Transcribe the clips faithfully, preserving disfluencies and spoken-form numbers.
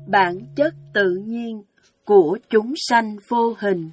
Bản chất tự nhiên của chúng sanh vô hình.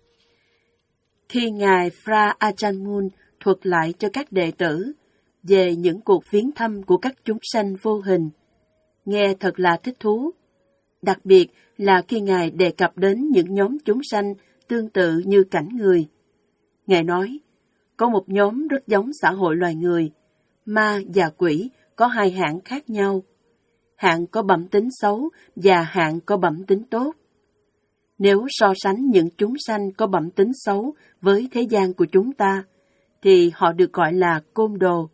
Khi Ngài Fra Ajahn Mun thuật lại cho các đệ tử về những cuộc viếng thăm của các chúng sanh vô hình, nghe thật là thích thú. Đặc biệt là khi Ngài đề cập đến những nhóm chúng sanh tương tự như cảnh người. Ngài nói, có một nhóm rất giống xã hội loài người, ma và quỷ có hai hạng khác nhau. Hạng có bẩm tính xấu và hạng có bẩm tính tốt. Nếu so sánh những chúng sanh có bẩm tính xấu với thế gian của chúng ta, thì họ được gọi là côn đồ.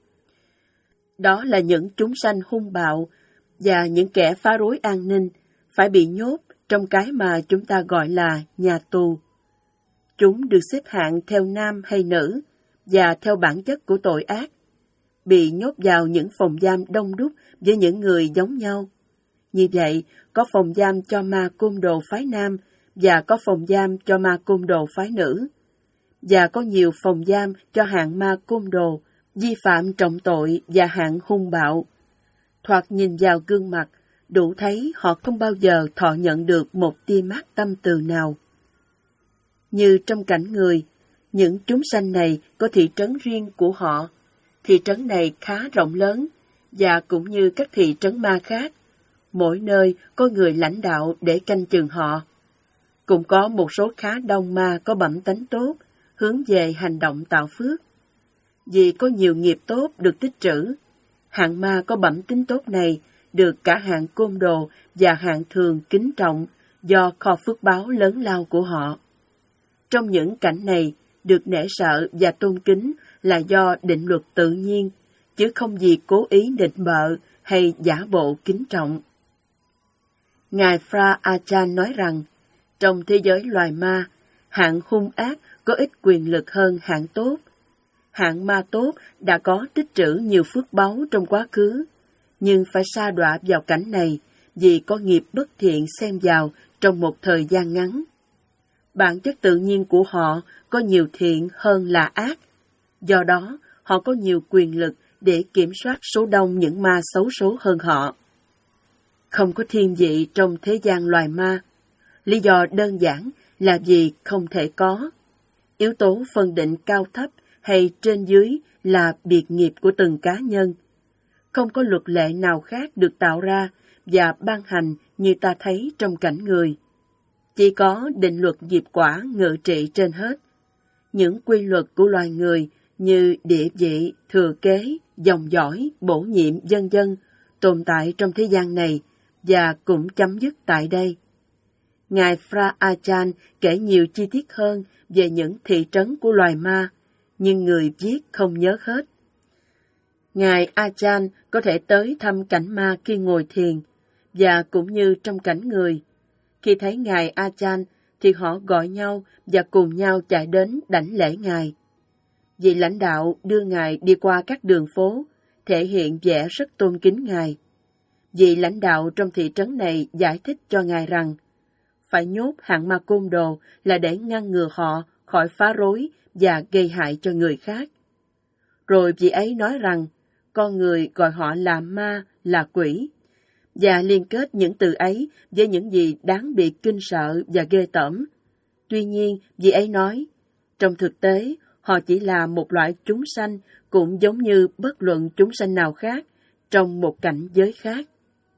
Đó là những chúng sanh hung bạo và những kẻ phá rối an ninh, phải bị nhốt trong cái mà chúng ta gọi là nhà tù. Chúng được xếp hạng theo nam hay nữ và theo bản chất của tội ác, bị nhốt vào những phòng giam đông đúc với những người giống nhau. Như vậy, có phòng giam cho ma côn đồ phái nam và có phòng giam cho ma côn đồ phái nữ. Và có nhiều phòng giam cho hạng ma côn đồ, vi phạm trọng tội và hạng hung bạo. Thoạt nhìn vào gương mặt, đủ thấy họ không bao giờ thọ nhận được một tia mát tâm từ nào. Như trong cảnh người, những chúng sanh này có thị trấn riêng của họ. Thị trấn này khá rộng lớn, và cũng như các thị trấn ma khác, mỗi nơi có người lãnh đạo để canh chừng họ. Cũng có một số khá đông ma có bẩm tánh tốt, hướng về hành động tạo phước. Vì có nhiều nghiệp tốt được tích trữ, hạng ma có bẩm tính tốt này được cả hạng côn đồ và hạng thường kính trọng do kho phước báo lớn lao của họ. Trong những cảnh này, được nể sợ và tôn kính là do định luật tự nhiên, chứ không gì cố ý định bợ hay giả bộ kính trọng. Ngài Fra Ajahn nói rằng, trong thế giới loài ma, hạng hung ác có ít quyền lực hơn hạng tốt. Hạng ma tốt đã có tích trữ nhiều phước báu trong quá khứ, nhưng phải sa đọa vào cảnh này vì có nghiệp bất thiện xen vào trong một thời gian ngắn. Bản chất tự nhiên của họ có nhiều thiện hơn là ác, do đó họ có nhiều quyền lực để kiểm soát số đông những ma xấu số hơn họ. Không có thiên vị trong thế gian loài ma, lý do đơn giản là vì không thể có. Yếu tố phân định cao thấp hay trên dưới là biệt nghiệp của từng cá nhân. Không có luật lệ nào khác được tạo ra và ban hành như ta thấy trong cảnh người. Chỉ có định luật nghiệp quả ngự trị trên hết. Những quy luật của loài người như địa vị, thừa kế, dòng dõi, bổ nhiệm, vân vân tồn tại trong thế gian này và cũng chấm dứt tại đây. Ngài Fra Ajahn kể nhiều chi tiết hơn về những thị trấn của loài ma, nhưng người viết không nhớ hết. Ngài Ajahn có thể tới thăm cảnh ma khi ngồi thiền, và cũng như trong cảnh người. Khi thấy Ngài Ajahn thì họ gọi nhau và cùng nhau chạy đến đảnh lễ Ngài. Vị lãnh đạo đưa Ngài đi qua các đường phố, thể hiện vẻ rất tôn kính Ngài. Vị lãnh đạo trong thị trấn này giải thích cho Ngài rằng, phải nhốt hạng ma côn đồ là để ngăn ngừa họ khỏi phá rối và gây hại cho người khác. Rồi vị ấy nói rằng, con người gọi họ là ma, là quỷ, và liên kết những từ ấy với những gì đáng bị kinh sợ và ghê tởm. Tuy nhiên, vị ấy nói, trong thực tế, họ chỉ là một loại chúng sanh cũng giống như bất luận chúng sanh nào khác trong một cảnh giới khác.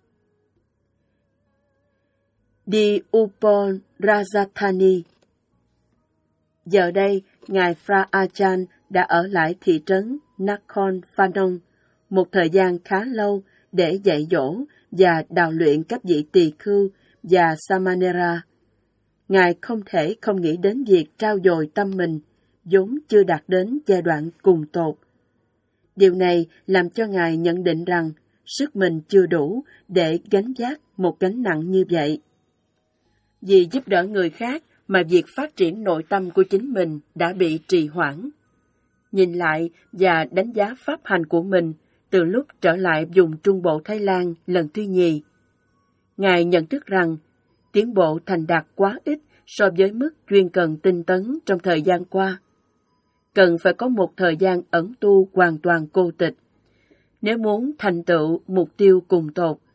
Đi Upon Rajadhani. Giờ đây, Ngài Fra Ajahn đã ở lại thị trấn Nakhon Phanom một thời gian khá lâu để dạy dỗ và đào luyện các vị tỳ khưu và Samanera. Ngài không thể không nghĩ đến việc trao dồi tâm mình, vốn chưa đạt đến giai đoạn cùng tột. Điều này làm cho Ngài nhận định rằng sức mình chưa đủ để gánh vác một gánh nặng như vậy. Vì giúp đỡ người khác mà việc phát triển nội tâm của chính mình đã bị trì hoãn. Nhìn lại và đánh giá pháp hành của mình từ lúc trở lại vùng Trung Bộ Thái Lan lần thứ nhì, Ngài nhận thức rằng tiến bộ thành đạt quá ít so với mức chuyên cần tinh tấn trong thời gian qua. Cần phải có một thời gian ẩn tu hoàn toàn cô tịch. Nếu muốn thành tựu mục tiêu cùng tột,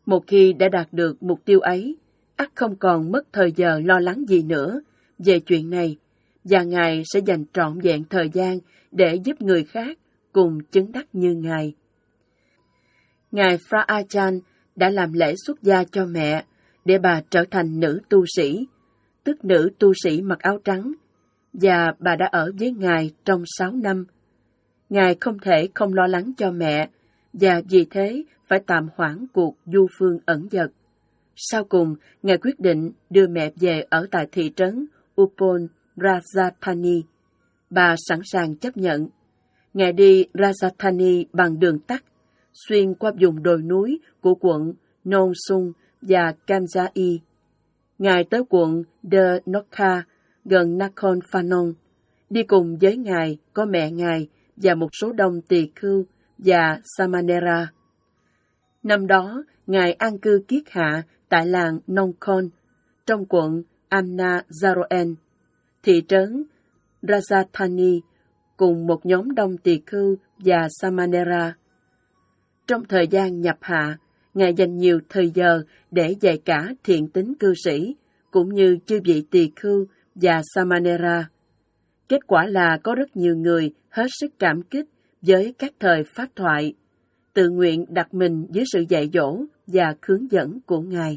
Một khi đã đạt được mục tiêu ấy, ắt không còn mất thời giờ lo lắng gì nữa về chuyện này, và Ngài sẽ dành trọn vẹn thời gian để giúp người khác cùng chứng đắc như Ngài. Ngài Fra Ajahn đã làm lễ xuất gia cho mẹ để bà trở thành nữ tu sĩ, tức nữ tu sĩ mặc áo trắng, và bà đã ở với Ngài trong sáu năm. Ngài không thể không lo lắng cho mẹ, và vì thế phải tạm hoãn cuộc du phương ẩn dật. Sau cùng, Ngài quyết định đưa mẹ về ở tại thị trấn Upon Rajadhani. Bà sẵn sàng chấp nhận. Ngài đi Rajadhani bằng đường tắt, xuyên qua vùng đồi núi của quận Nong Sung và Kamjai. Ngài tới quận De Nokha, gần Nakhon Phanom. Đi cùng với Ngài có mẹ Ngài và một số đông tỳ khưu và Samanera. Năm đó, Ngài an cư kiết hạ tại làng Nongkhon, trong quận Amna Zaroen, thị trấn Rajadhani, cùng một nhóm đông tỳ khưu và Samanera. Trong thời gian nhập hạ, Ngài dành nhiều thời giờ để dạy cả thiện tín cư sĩ, cũng như chư vị tỳ khưu và Samanera. Kết quả là có rất nhiều người hết sức cảm kích với các thời pháp thoại, tự nguyện đặt mình dưới sự dạy dỗ và hướng dẫn của Ngài.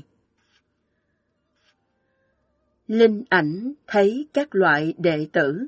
Linh ảnh thấy các loại đệ tử.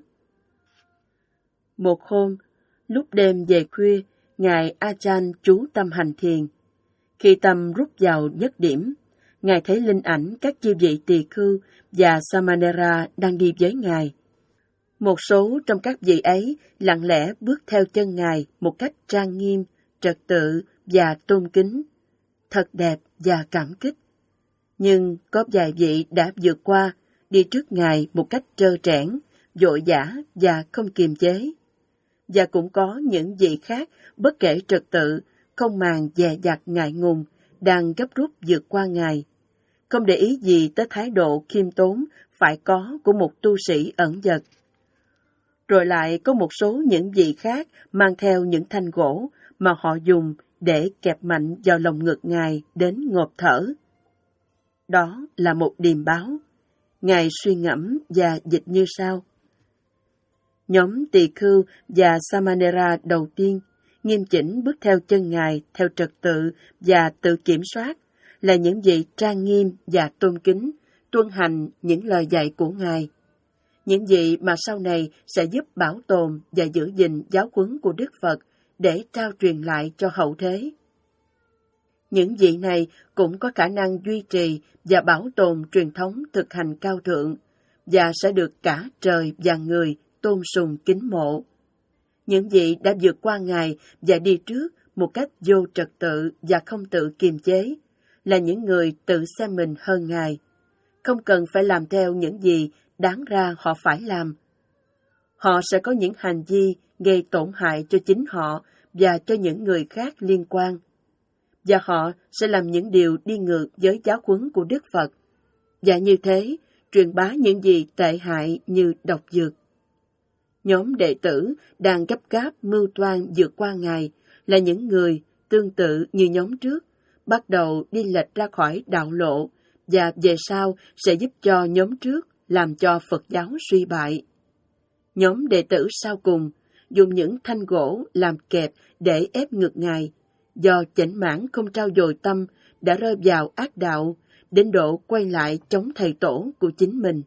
Một hôm, lúc đêm về khuya, Ngài Ajahn chú tâm hành thiền. Khi tâm rút vào nhất điểm, Ngài thấy linh ảnh các chư vị tỳ khưu và Samanera đang đi với Ngài. Một số trong các vị ấy lặng lẽ bước theo chân Ngài một cách trang nghiêm, trật tự và tôn kính, thật đẹp và cảm kích. Nhưng có vài vị đã vượt qua, đi trước Ngài một cách trơ trẽn, vội vã và không kiềm chế. Và cũng có những vị khác bất kể trật tự, không màng dè dặt ngại ngùng, đang gấp rút vượt qua Ngài, không để ý gì tới thái độ khiêm tốn phải có của một tu sĩ ẩn dật. Rồi lại có một số những vị khác mang theo những thanh gỗ mà họ dùng để kẹp mạnh vào lồng ngực Ngài đến ngộp thở. Đó là một điềm báo. Ngài suy ngẫm và dịch như sau. Nhóm tỳ khưu và Samanera đầu tiên nghiêm chỉnh bước theo chân Ngài theo trật tự và tự kiểm soát, là những vị trang nghiêm và tôn kính, tuân hành những lời dạy của Ngài. Những vị mà sau này sẽ giúp bảo tồn và giữ gìn giáo huấn của Đức Phật để trao truyền lại cho hậu thế. Những vị này cũng có khả năng duy trì và bảo tồn truyền thống thực hành cao thượng, và sẽ được cả trời và người tôn sùng kính mộ. Những vị đã vượt qua Ngài và đi trước một cách vô trật tự và không tự kiềm chế, là những người tự xem mình hơn Ngài, không cần phải làm theo những gì đáng ra họ phải làm. Họ sẽ có những hành vi gây tổn hại cho chính họ và cho những người khác liên quan, và họ sẽ làm những điều đi ngược với giáo huấn của Đức Phật, và như thế truyền bá những gì tệ hại như độc dược. Nhóm đệ tử đang gấp gáp mưu toan vượt qua Ngài là những người tương tự như nhóm trước, bắt đầu đi lệch ra khỏi đạo lộ, và về sau sẽ giúp cho nhóm trước làm cho Phật giáo suy bại. Nhóm đệ tử sau cùng dùng những thanh gỗ làm kẹp để ép ngực Ngài, do chểnh mãn không trau dồi tâm đã rơi vào ác đạo, đến độ quay lại chống thầy tổ của chính mình.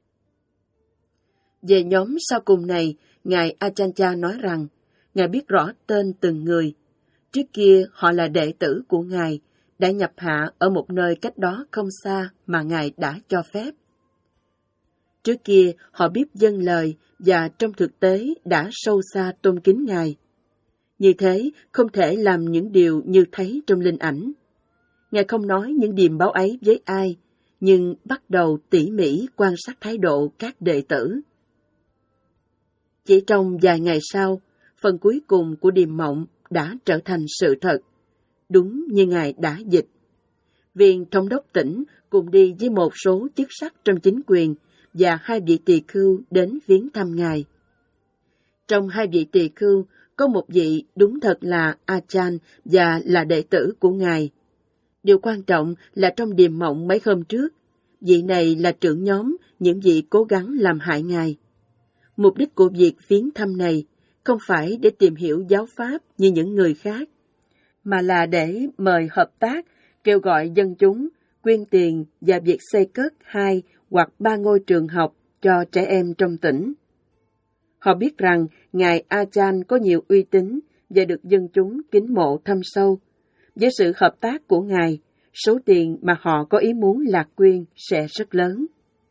Về nhóm sau cùng này, Ngài Ajahn nói rằng, Ngài biết rõ tên từng người. Trước kia họ là đệ tử của Ngài, đã nhập hạ ở một nơi cách đó không xa mà Ngài đã cho phép. Trước kia họ biết dâng lời và trong thực tế đã sâu xa tôn kính Ngài. Như thế không thể làm những điều như thấy trong linh ảnh. Ngài không nói những điềm báo ấy với ai, nhưng bắt đầu tỉ mỉ quan sát thái độ các đệ tử. Chỉ trong vài ngày sau, phần cuối cùng của điềm mộng đã trở thành sự thật, đúng như Ngài đã dịch. Viên thống đốc tỉnh cùng đi với một số chức sắc trong chính quyền và hai vị tỳ khưu đến viếng thăm Ngài. Trong hai vị tỳ khưu, có một vị đúng thật là Ajahn và là đệ tử của Ngài. Điều quan trọng là trong điềm mộng mấy hôm trước, vị này là trưởng nhóm những vị cố gắng làm hại Ngài. Mục đích của việc viếng thăm này không phải để tìm hiểu giáo pháp như những người khác, mà là để mời hợp tác, kêu gọi dân chúng, quyên tiền và việc xây cất hai hoặc ba ngôi trường học cho trẻ em trong tỉnh. Họ biết rằng Ngài Ajahn có nhiều uy tín và được dân chúng kính mộ thâm sâu. Với sự hợp tác của Ngài, số tiền mà họ có ý muốn lạc quyên sẽ rất lớn.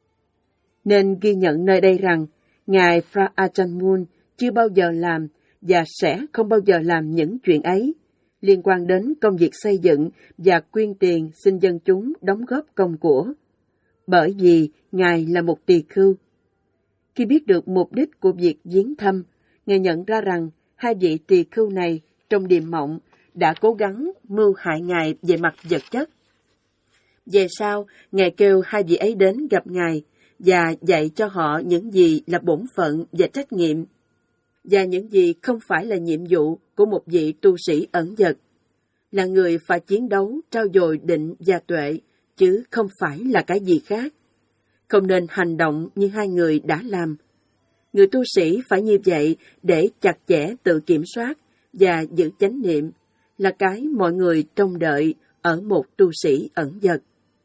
Nên ghi nhận nơi đây rằng Ngài Fra Ajahn Mun chưa bao giờ làm và sẽ không bao giờ làm những chuyện ấy liên quan đến công việc xây dựng và quyên tiền xin dân chúng đóng góp công của. Bởi vì Ngài là một tỳ khưu. Khi biết được mục đích của việc viếng thăm, Ngài nhận ra rằng hai vị tỳ khưu này trong điềm mộng đã cố gắng mưu hại Ngài về mặt vật chất. Về sau, Ngài kêu hai vị ấy đến gặp Ngài và dạy cho họ những gì là bổn phận và trách nhiệm, và những gì không phải là nhiệm vụ của một vị tu sĩ ẩn dật, là người phải chiến đấu trau dồi định và tuệ, chứ không phải là cái gì khác. Không nên hành động như hai người đã làm. Người tu sĩ phải như vậy để chặt chẽ tự kiểm soát và giữ chánh niệm, là cái mọi người trông đợi ở một tu sĩ ẩn dật.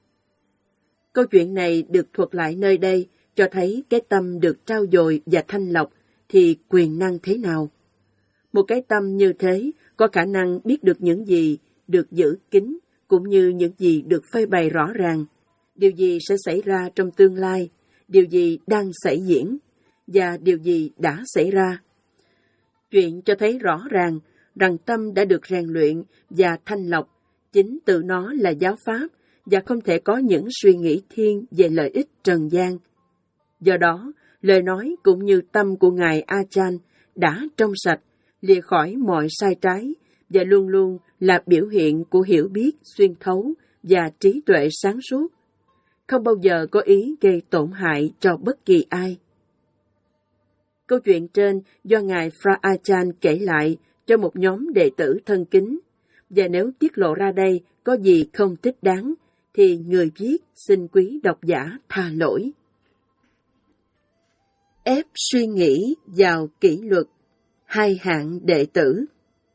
Câu chuyện này được thuật lại nơi đây cho thấy cái tâm được trau dồi và thanh lọc thì quyền năng thế nào. Một cái tâm như thế có khả năng biết được những gì được giữ kín, cũng như những gì được phơi bày rõ ràng, điều gì sẽ xảy ra trong tương lai, điều gì đang xảy diễn, và điều gì đã xảy ra. Chuyện cho thấy rõ ràng rằng tâm đã được rèn luyện và thanh lọc, chính tự nó là giáo pháp, và không thể có những suy nghĩ thiên về lợi ích trần gian. Do đó, lời nói cũng như tâm của Ngài Ajahn đã trong sạch, lìa khỏi mọi sai trái, và luôn luôn là biểu hiện của hiểu biết xuyên thấu và trí tuệ sáng suốt, không bao giờ có ý gây tổn hại cho bất kỳ ai. Câu chuyện trên do Ngài Fra Ajahn kể lại cho một nhóm đệ tử thân kính, và nếu tiết lộ ra đây có gì không thích đáng, thì người viết xin quý độc giả tha lỗi. Ép suy nghĩ vào kỷ luật, hai hạng đệ tử.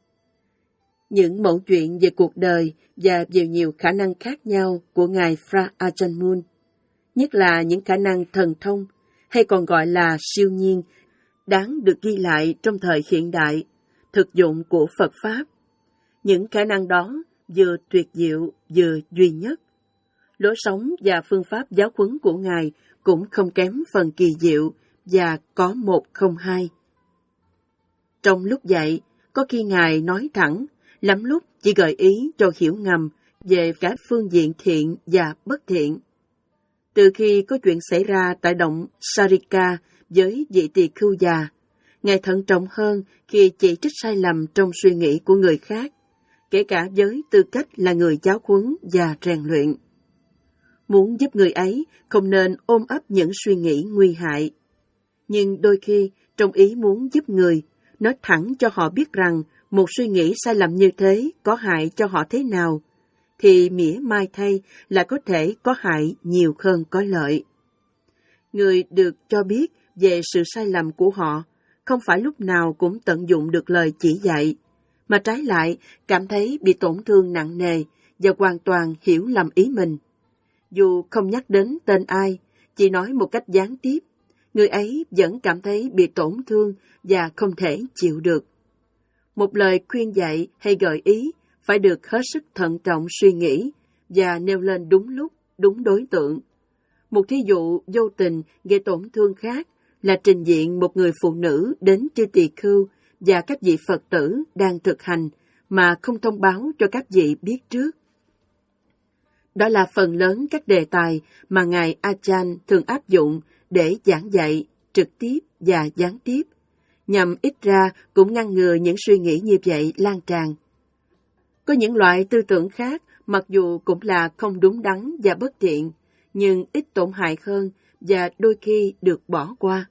Những mẫu chuyện về cuộc đời và về nhiều khả năng khác nhau của Ngài Fra Ajahn Mun, nhất là những khả năng thần thông, hay còn gọi là siêu nhiên, đáng được ghi lại trong thời hiện đại, thực dụng của Phật Pháp. Những khả năng đó vừa tuyệt diệu vừa duy nhất. Lối sống và phương pháp giáo huấn của Ngài cũng không kém phần kỳ diệu và có một không hai. Trong lúc dạy, có khi Ngài nói thẳng, lắm lúc chỉ gợi ý cho hiểu ngầm về cả phương diện thiện và bất thiện. Từ khi có chuyện xảy ra tại động Sarika với vị tỳ khưu già, Ngài thận trọng hơn khi chỉ trích sai lầm trong suy nghĩ của người khác, kể cả với tư cách là người giáo huấn và rèn luyện. Muốn giúp người ấy không nên ôm ấp những suy nghĩ nguy hại. Nhưng đôi khi, trong ý muốn giúp người, nói thẳng cho họ biết rằng một suy nghĩ sai lầm như thế có hại cho họ thế nào, thì mỉa mai thay là có thể có hại nhiều hơn có lợi. Người được cho biết về sự sai lầm của họ không phải lúc nào cũng tận dụng được lời chỉ dạy, mà trái lại cảm thấy bị tổn thương nặng nề và hoàn toàn hiểu lầm ý mình. Dù không nhắc đến tên ai, chỉ nói một cách gián tiếp, người ấy vẫn cảm thấy bị tổn thương và không thể chịu được. Một lời khuyên dạy hay gợi ý phải được hết sức thận trọng suy nghĩ và nêu lên đúng lúc, đúng đối tượng. Một thí dụ vô tình gây tổn thương khác là trình diện một người phụ nữ đến chư tỳ khưu và các vị Phật tử đang thực hành mà không thông báo cho các vị biết trước. Đó là phần lớn các đề tài mà Ngài Ajahn thường áp dụng để giảng dạy trực tiếp và gián tiếp, nhằm ít ra cũng ngăn ngừa những suy nghĩ như vậy lan tràn. Có những loại tư tưởng khác, mặc dù cũng là không đúng đắn và bất thiện, nhưng ít tổn hại hơn và đôi khi được bỏ qua.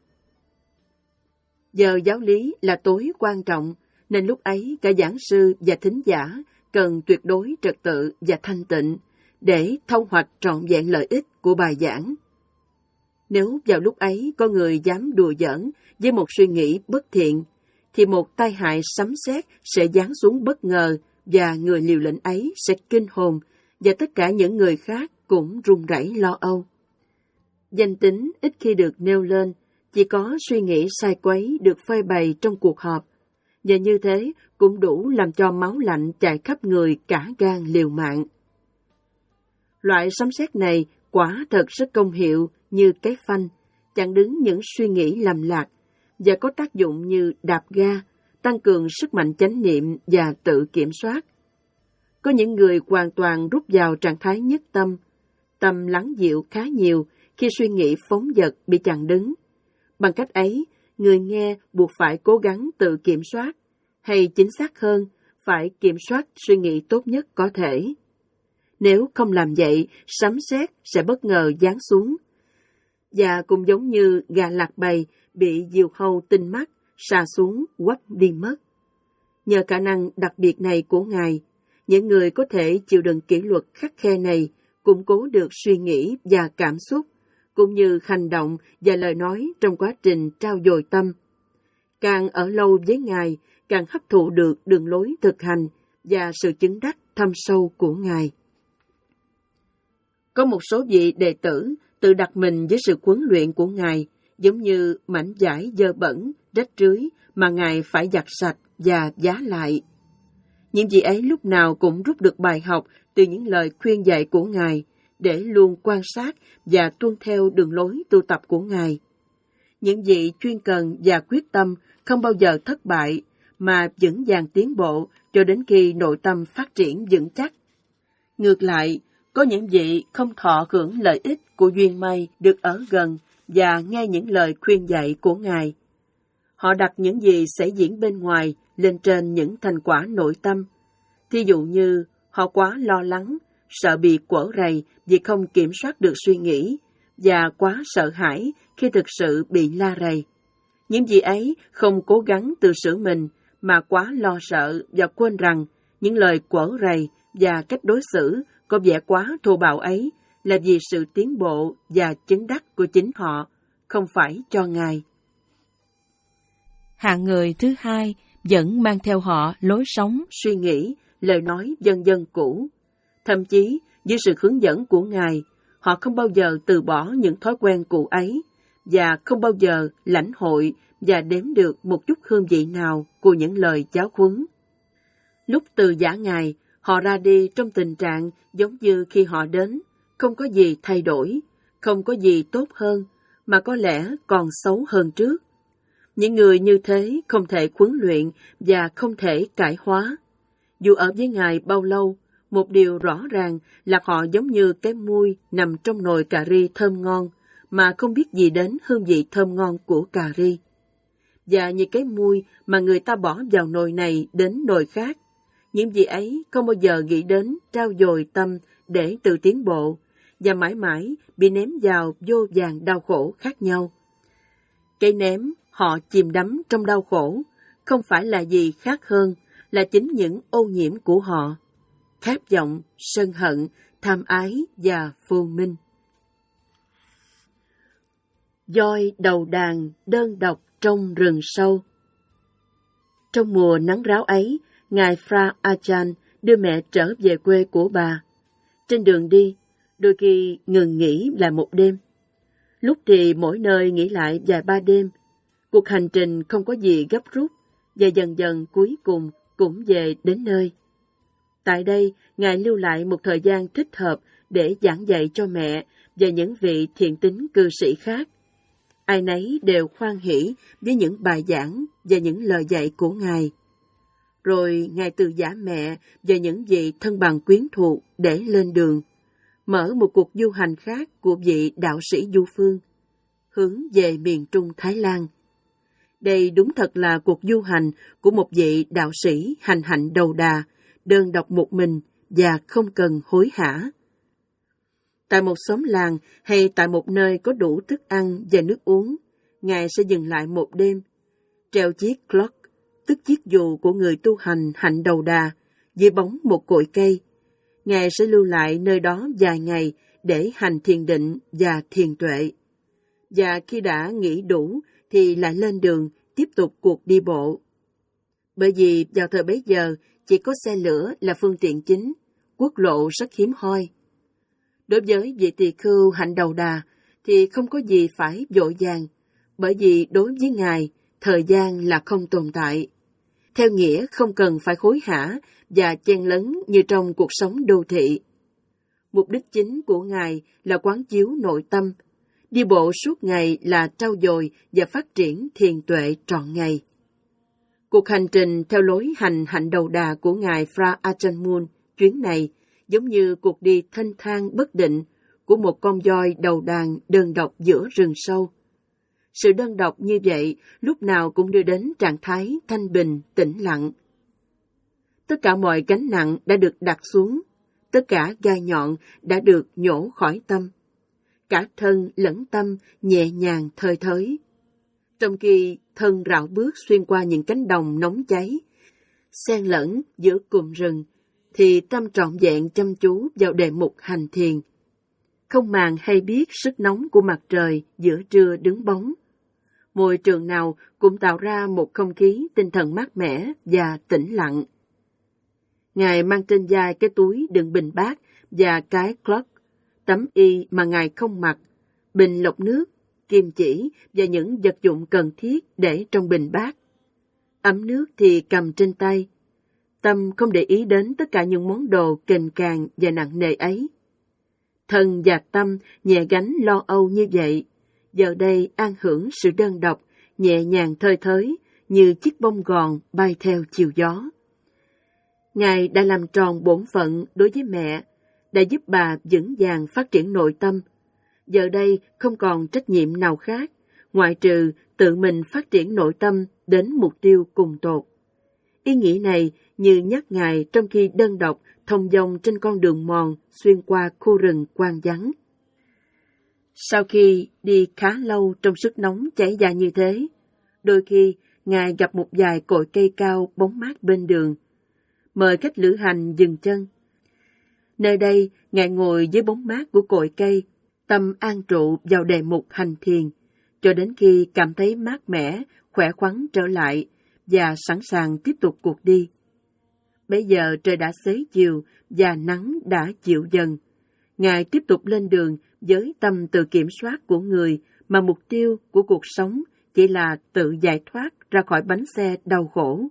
Giờ giáo lý là tối quan trọng, nên lúc ấy cả giảng sư và thính giả cần tuyệt đối trật tự và thanh tịnh để thâu hoạch trọn vẹn lợi ích của bài giảng. Nếu vào lúc ấy có người dám đùa giỡn với một suy nghĩ bất thiện, thì một tai hại sấm sét sẽ giáng xuống bất ngờ và người liều lĩnh ấy sẽ kinh hồn và tất cả những người khác cũng run rẩy lo âu. Danh tính ít khi được nêu lên, chỉ có suy nghĩ sai quấy được phơi bày trong cuộc họp, và như thế cũng đủ làm cho máu lạnh chạy khắp người cả gan liều mạng. Loại sấm sét này quả thật rất công hiệu như cái phanh, chặn đứng những suy nghĩ lầm lạc, và có tác dụng như đạp ga, tăng cường sức mạnh chánh niệm và tự kiểm soát. Có những người hoàn toàn rút vào trạng thái nhất tâm, tâm lắng dịu khá nhiều khi suy nghĩ phóng dật bị chặn đứng. Bằng cách ấy, người nghe buộc phải cố gắng tự kiểm soát, hay chính xác hơn, phải kiểm soát suy nghĩ tốt nhất có thể. Nếu không làm vậy, sấm sét sẽ bất ngờ giáng xuống. Và cũng giống như gà lạc bầy bị diều hâu tinh mắt, sa xuống quắp đi mất. Nhờ khả năng đặc biệt này của Ngài, những người có thể chịu đựng kỷ luật khắt khe này củng cố được suy nghĩ và cảm xúc, cũng như hành động và lời nói trong quá trình trao dồi tâm. Càng ở lâu với Ngài, càng hấp thụ được đường lối thực hành và sự chứng đắc thâm sâu của Ngài. Có một số vị đệ tử tự đặt mình với sự huấn luyện của Ngài, giống như mảnh vải dơ bẩn, rách rưới mà Ngài phải giặt sạch và vá lại. Những vị ấy lúc nào cũng rút được bài học từ những lời khuyên dạy của Ngài, để luôn quan sát và tuân theo đường lối tu tập của Ngài. Những vị chuyên cần và quyết tâm không bao giờ thất bại, mà vững vàng tiến bộ cho đến khi nội tâm phát triển vững chắc. Ngược lại, có những vị không thọ hưởng lợi ích của duyên may được ở gần và nghe những lời khuyên dạy của Ngài. Họ đặt những gì sẽ diễn bên ngoài lên trên những thành quả nội tâm. Thí dụ như họ quá lo lắng, sợ bị quở rầy vì không kiểm soát được suy nghĩ, và quá sợ hãi khi thực sự bị la rầy. Những vị ấy không cố gắng tự sửa mình, mà quá lo sợ và quên rằng những lời quở rầy và cách đối xử có vẻ quá thô bạo ấy là vì sự tiến bộ và chứng đắc của chính họ, không phải cho Ngài. Hạng người thứ hai vẫn mang theo họ lối sống, suy nghĩ, lời nói vân vân cũ. Thậm chí, dưới sự hướng dẫn của Ngài, họ không bao giờ từ bỏ những thói quen cũ ấy, và không bao giờ lãnh hội và đếm được một chút hương vị nào của những lời giáo huấn. Lúc từ giã Ngài, họ ra đi trong tình trạng giống như khi họ đến, không có gì thay đổi, không có gì tốt hơn, mà có lẽ còn xấu hơn trước. Những người như thế không thể huấn luyện và không thể cải hóa. Dù ở với Ngài bao lâu, một điều rõ ràng là họ giống như cái muôi nằm trong nồi cà ri thơm ngon, mà không biết gì đến hương vị thơm ngon của cà ri. Và như cái muôi mà người ta bỏ vào nồi này đến nồi khác, những vị ấy không bao giờ nghĩ đến trao dồi tâm để tự tiến bộ, và mãi mãi bị ném vào vô vàn đau khổ khác nhau. Cái ném họ chìm đắm trong đau khổ không phải là gì khác hơn là chính những ô nhiễm của họ: khát vọng, sân hận, tham ái và vô minh. Voi đầu đàn đơn độc trong rừng sâu. Trong mùa nắng ráo ấy, Ngài Fra Ajahn đưa mẹ trở về quê của bà. Trên đường đi, đôi khi ngừng nghỉ lại một đêm. Lúc thì mỗi nơi nghỉ lại vài ba đêm. Cuộc hành trình không có gì gấp rút, và dần dần cuối cùng cũng về đến nơi. Tại đây, Ngài lưu lại một thời gian thích hợp để giảng dạy cho mẹ và những vị thiện tín cư sĩ khác. Ai nấy đều hoan hỉ với những bài giảng và những lời dạy của Ngài. Rồi Ngài từ giã mẹ và những vị thân bằng quyến thuộc để lên đường, mở một cuộc du hành khác của vị đạo sĩ du phương, hướng về miền Trung Thái Lan. Đây đúng thật là cuộc du hành của một vị đạo sĩ hành hạnh đầu đà, đơn độc một mình và không cần hối hả. Tại một xóm làng hay tại một nơi có đủ thức ăn và nước uống, Ngài sẽ dừng lại một đêm, treo chiếc clock, tức chiếc dù của người tu hành hạnh đầu đà, dưới bóng một cội cây. Ngài sẽ lưu lại nơi đó vài ngày để hành thiền định và thiền tuệ. Và khi đã nghỉ đủ thì lại lên đường tiếp tục cuộc đi bộ. Bởi vì vào thời bấy giờ chỉ có xe lửa là phương tiện chính, quốc lộ rất hiếm hoi. Đối với vị tỳ khưu hạnh đầu đà thì không có gì phải vội vàng, bởi vì đối với Ngài, thời gian là không tồn tại. Theo nghĩa không cần phải hối hả và chen lấn như trong cuộc sống đô thị. Mục đích chính của Ngài là quán chiếu nội tâm, đi bộ suốt ngày là trau dồi và phát triển thiền tuệ trọn ngày. Cuộc hành trình theo lối hành hạnh đầu đà của Ngài Fra Ajahn Mun chuyến này giống như cuộc đi thênh thang bất định của một con voi đầu đàn đơn độc giữa rừng sâu. Sự đơn độc như vậy lúc nào cũng đưa đến trạng thái thanh bình, tĩnh lặng. Tất cả mọi gánh nặng đã được đặt xuống, tất cả gai nhọn đã được nhổ khỏi tâm. Cả thân lẫn tâm nhẹ nhàng thơi thới. Trong khi thân rảo bước xuyên qua những cánh đồng nóng cháy, xen lẫn giữa cụm rừng, thì tâm trọn vẹn chăm chú vào đề mục hành thiền. Không màng hay biết sức nóng của mặt trời giữa trưa đứng bóng. Môi trường nào cũng tạo ra một không khí tinh thần mát mẻ và tĩnh lặng. Ngài mang trên vai cái túi đựng bình bát và cái clock, tấm y mà Ngài không mặc, bình lọc nước, kim chỉ và những vật dụng cần thiết để trong bình bát. Ấm nước thì cầm trên tay. Tâm không để ý đến tất cả những món đồ kềnh càng và nặng nề ấy. Thân và tâm nhẹ gánh lo âu như vậy, giờ đây an hưởng sự đơn độc, nhẹ nhàng thơi thới như chiếc bông gòn bay theo chiều gió. Ngài đã làm tròn bổn phận đối với mẹ, đã giúp bà vững vàng phát triển nội tâm. Giờ đây không còn trách nhiệm nào khác, ngoại trừ tự mình phát triển nội tâm đến mục tiêu cùng tột. Ý nghĩ này như nhắc Ngài trong khi đơn độc thông dong trên con đường mòn xuyên qua khu rừng quang vắng. Sau khi đi khá lâu trong sức nóng cháy da như thế, đôi khi Ngài gặp một vài cội cây cao bóng mát bên đường. Mời khách lữ hành dừng chân. Nơi đây, Ngài ngồi dưới bóng mát của cội cây, tâm an trụ vào đề mục hành thiền, cho đến khi cảm thấy mát mẻ, khỏe khoắn trở lại và sẵn sàng tiếp tục cuộc đi. Bây giờ trời đã xế chiều và nắng đã dịu dần. Ngài tiếp tục lên đường với tâm tự kiểm soát của người mà mục tiêu của cuộc sống chỉ là tự giải thoát ra khỏi bánh xe đau khổ.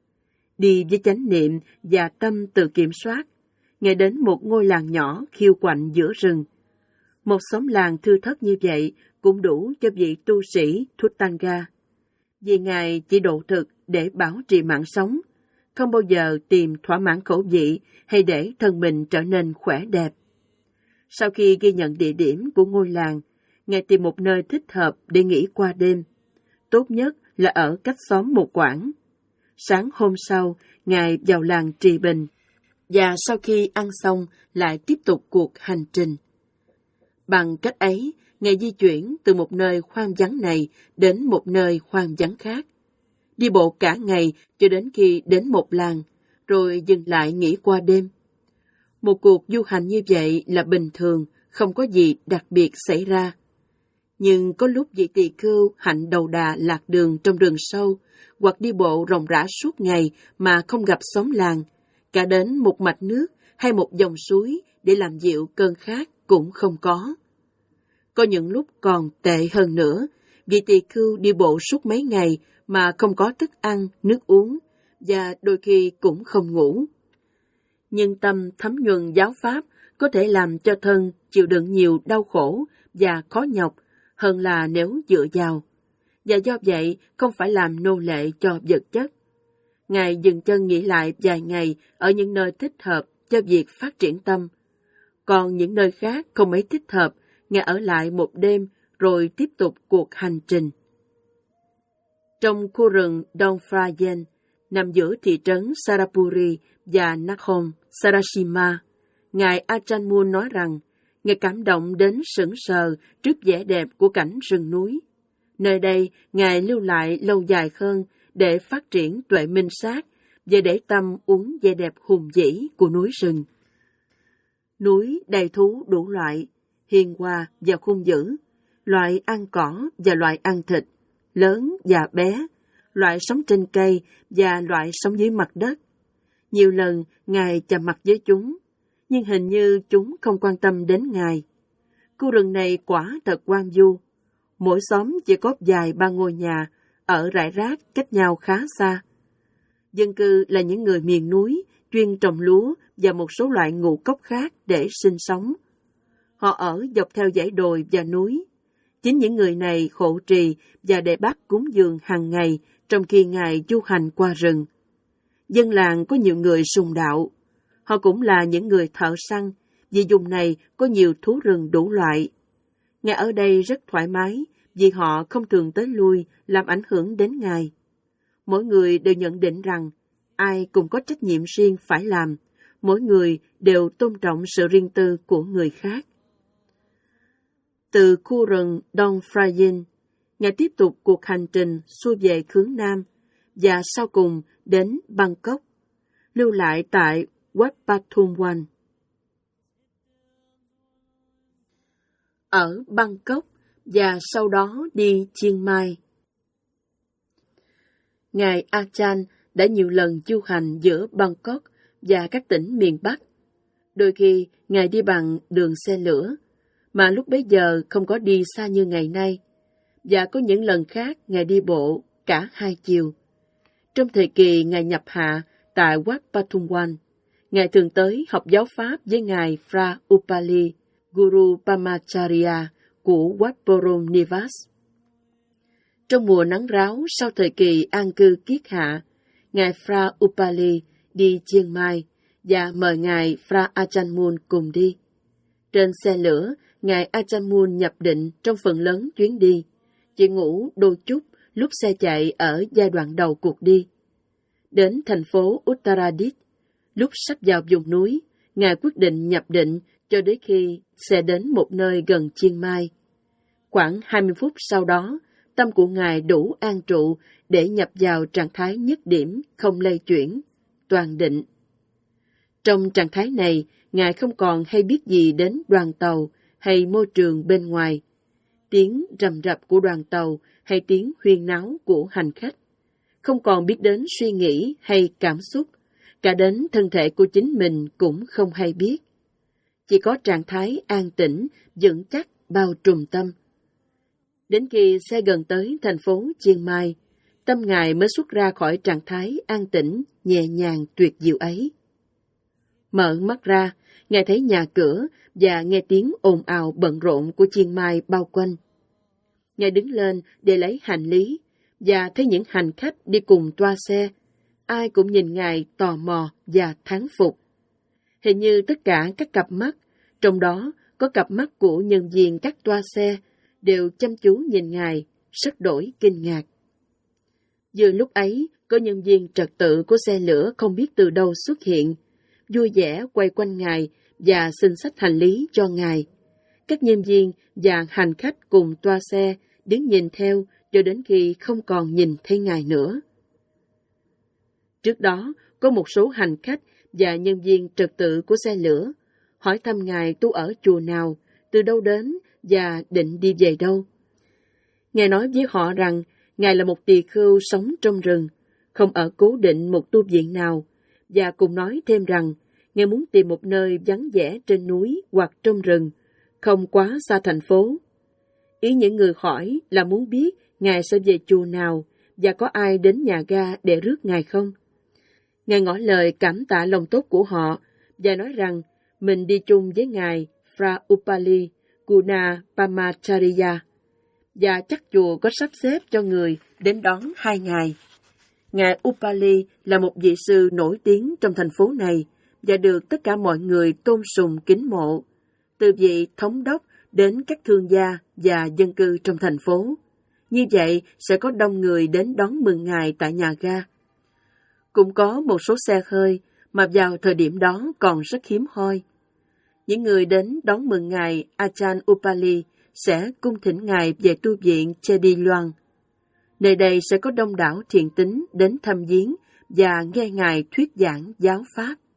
Đi với chánh niệm và tâm tự kiểm soát, Ngài đến một ngôi làng nhỏ khiêu quạnh giữa rừng. Một xóm làng thưa thớt như vậy cũng đủ cho vị tu sĩ Thuttanga. Vì Ngài chỉ độ thực để bảo trì mạng sống, không bao giờ tìm thỏa mãn khẩu vị hay để thân mình trở nên khỏe đẹp. Sau khi ghi nhận địa điểm của ngôi làng, Ngài tìm một nơi thích hợp để nghỉ qua đêm. Tốt nhất là ở cách xóm một quãng. Sáng hôm sau, Ngài vào làng Trì Bình, và sau khi ăn xong lại tiếp tục cuộc hành trình. Bằng cách ấy, Ngài di chuyển từ một nơi hoang vắng này đến một nơi hoang vắng khác. Đi bộ cả ngày cho đến khi đến một làng, rồi dừng lại nghỉ qua đêm. Một cuộc du hành như vậy là bình thường, không có gì đặc biệt xảy ra. Nhưng có lúc vị tỳ khưu hạnh đầu đà lạc đường trong rừng sâu, hoặc đi bộ ròng rã suốt ngày mà không gặp xóm làng, cả đến một mạch nước hay một dòng suối để làm dịu cơn khát cũng không có. Có những lúc còn tệ hơn nữa, vị tỳ khưu đi bộ suốt mấy ngày mà không có thức ăn, nước uống, và đôi khi cũng không ngủ. Nhưng tâm thấm nhuần giáo pháp có thể làm cho thân chịu đựng nhiều đau khổ và khó nhọc hơn là nếu dựa vào, và do vậy không phải làm nô lệ cho vật chất. Ngài dừng chân nghỉ lại vài ngày ở những nơi thích hợp cho việc phát triển tâm. Còn những nơi khác không mấy thích hợp, Ngài ở lại một đêm rồi tiếp tục cuộc hành trình. Trong khu rừng Dong Phra Yen, nằm giữa thị trấn Sarapuri và Nakhon Sarashima, Ngài Ajahn Mun nói rằng, Ngài cảm động đến sững sờ trước vẻ đẹp của cảnh rừng núi. Nơi đây, Ngài lưu lại lâu dài hơn để phát triển tuệ minh sát và để tâm uống vẻ đẹp hùng vĩ của núi rừng. Núi đầy thú đủ loại, hiền hòa và hung dữ, loại ăn cỏ và loại ăn thịt, lớn và bé, loại sống trên cây và loại sống dưới mặt đất. Nhiều lần Ngài chạm mặt với chúng, nhưng hình như chúng không quan tâm đến Ngài. Khu rừng này quả thật hoang vu. Mỗi xóm chỉ có vài ba ngôi nhà, ở rải rác cách nhau khá xa. Dân cư là những người miền núi, chuyên trồng lúa và một số loại ngũ cốc khác để sinh sống. Họ ở dọc theo dãy đồi và núi. Chính những người này hộ trì và để bác cúng dường hàng ngày trong khi Ngài du hành qua rừng. Dân làng có nhiều người sùng đạo. Họ cũng là những người thợ săn, vì vùng này có nhiều thú rừng đủ loại. Ngài ở đây rất thoải mái, vì họ không thường tới lui làm ảnh hưởng đến Ngài. Mỗi người đều nhận định rằng ai cũng có trách nhiệm riêng phải làm, mỗi người đều tôn trọng sự riêng tư của người khác. Từ khu rừng Don Frayin, Ngài tiếp tục cuộc hành trình xuôi về hướng Nam và sau cùng đến Bangkok, lưu lại tại Wat Pathumwan. Ở Bangkok và sau đó đi Chiang Mai. Ngài Ajahn đã nhiều lần du hành giữa Bangkok và các tỉnh miền Bắc. Đôi khi Ngài đi bằng đường xe lửa, mà lúc bấy giờ không có đi xa như ngày nay, và có những lần khác Ngài đi bộ cả hai chiều. Trong thời kỳ Ngài nhập hạ tại Wat Pathumwan, Ngài thường tới học giáo Pháp với Ngài Fra Upali, Guru Pamacharya của Wat Porom Nivas. Trong mùa nắng ráo sau thời kỳ an cư kiết hạ, Ngài Fra Upali đi Chiang Mai và mời Ngài Fra Ajahn Mun cùng đi. Trên xe lửa, Ngài Ajahn Mun nhập định trong phần lớn chuyến đi, chỉ ngủ đôi chút lúc xe chạy ở giai đoạn đầu cuộc đi. Đến thành phố Uttaradit, lúc sắp vào vùng núi, Ngài quyết định nhập định cho đến khi xe đến một nơi gần Chiang Mai. Khoảng hai mươi phút sau đó, tâm của Ngài đủ an trụ để nhập vào trạng thái nhất điểm, không lay chuyển, toàn định. Trong trạng thái này, Ngài không còn hay biết gì đến đoàn tàu hay môi trường bên ngoài, tiếng rầm rập của đoàn tàu hay tiếng huyên náo của hành khách. Không còn biết đến suy nghĩ hay cảm xúc, cả đến thân thể của chính mình cũng không hay biết. Chỉ có trạng thái an tĩnh, vững chắc, bao trùm tâm. Đến khi xe gần tới thành phố Chiang Mai, tâm Ngài mới xuất ra khỏi trạng thái an tĩnh, nhẹ nhàng, tuyệt diệu ấy. Mở mắt ra, Ngài thấy nhà cửa và nghe tiếng ồn ào bận rộn của Chiang Mai bao quanh. Ngài đứng lên để lấy hành lý, và thấy những hành khách đi cùng toa xe. Ai cũng nhìn Ngài tò mò và thán phục. Hình như tất cả các cặp mắt, trong đó có cặp mắt của nhân viên các toa xe, đều chăm chú nhìn Ngài, rất đổi kinh ngạc. Vừa lúc ấy, có nhân viên trật tự của xe lửa không biết từ đâu xuất hiện, vui vẻ quay quanh Ngài và xin xách hành lý cho Ngài. Các nhân viên và hành khách cùng toa xe đứng nhìn theo cho đến khi không còn nhìn thấy Ngài nữa. Trước đó, có một số hành khách và nhân viên trật tự của xe lửa hỏi thăm Ngài tu ở chùa nào, từ đâu đến và định đi về đâu. Ngài nói với họ rằng Ngài là một tỳ khưu sống trong rừng, không ở cố định một tu viện nào, và cùng nói thêm rằng Ngài muốn tìm một nơi vắng vẻ trên núi hoặc trong rừng, không quá xa thành phố. Ý những người hỏi là muốn biết Ngài sẽ về chùa nào và có ai đến nhà ga để rước Ngài không. Ngài ngỏ lời cảm tạ lòng tốt của họ và nói rằng mình đi chung với Ngài Fra Upali, Guna Pamacharya, và chắc chùa có sắp xếp cho người đến đón hai Ngài. Ngài Upali là một vị sư nổi tiếng trong thành phố này và được tất cả mọi người tôn sùng kính mộ, từ vị thống đốc đến các thương gia và dân cư trong thành phố. Như vậy sẽ có đông người đến đón mừng Ngài tại nhà ga. Cũng có một số xe hơi mà vào thời điểm đó còn rất hiếm hoi. Những người đến đón mừng Ngài Ajahn Upali sẽ cung thỉnh Ngài về tu viện Chedi Loan. Nơi đây sẽ có đông đảo thiện tín đến thăm viếng và nghe Ngài thuyết giảng giáo pháp.